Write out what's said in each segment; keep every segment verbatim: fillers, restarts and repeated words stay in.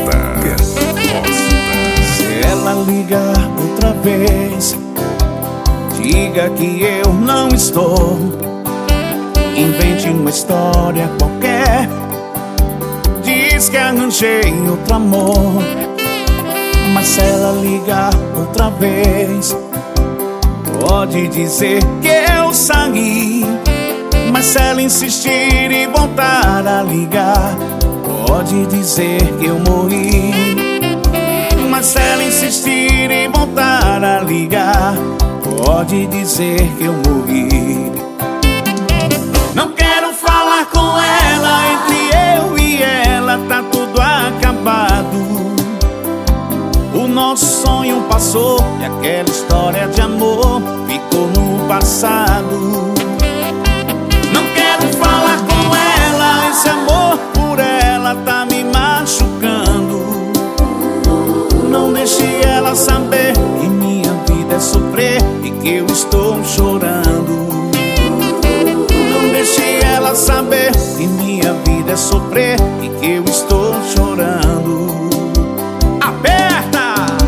Se ela ligar outra vez, diga que eu não estou. Invente uma história qualquer, diz que arranjei outro amor. Mas se ela ligar outra vez, pode dizer que eu saí. Mas se ela insistir e voltar a ligar, pode dizer que eu morri. Mas se ela insistir e voltar a ligar, pode dizer que eu morri. Não quero falar com ela, entre eu e ela tá tudo acabado. O nosso sonho passou e aquela história de amor ficou no passado. Não quero falar com ela, esse amor por ela tá me machucando. Não deixe ela saber que minha vida é sofrer e que eu estou chorando. Não deixe ela saber que minha vida é sofrer e que eu estou chorando. Aperta!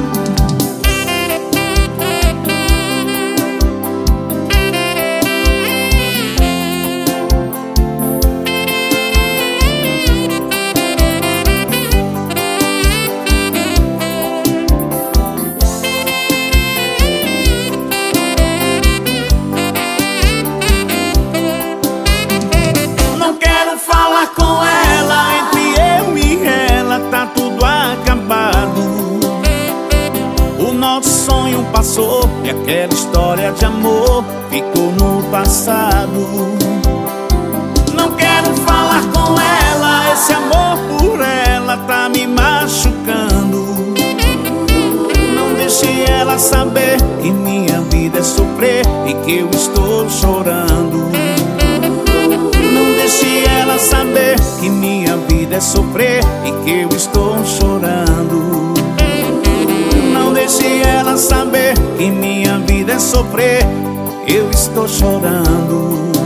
Com ela, entre eu e ela tá tudo acabado. O nosso sonho passou e aquela história de amor ficou no passado. Não quero falar com ela, esse amor por ela tá me machucando. Não deixe ela saber que minha vida é sofrer e que eu estou chorando. Não deixe ela saber que minha vida é sofrer e que eu estou chorando. Não deixe ela saber que minha vida é sofrer, eu estou chorando.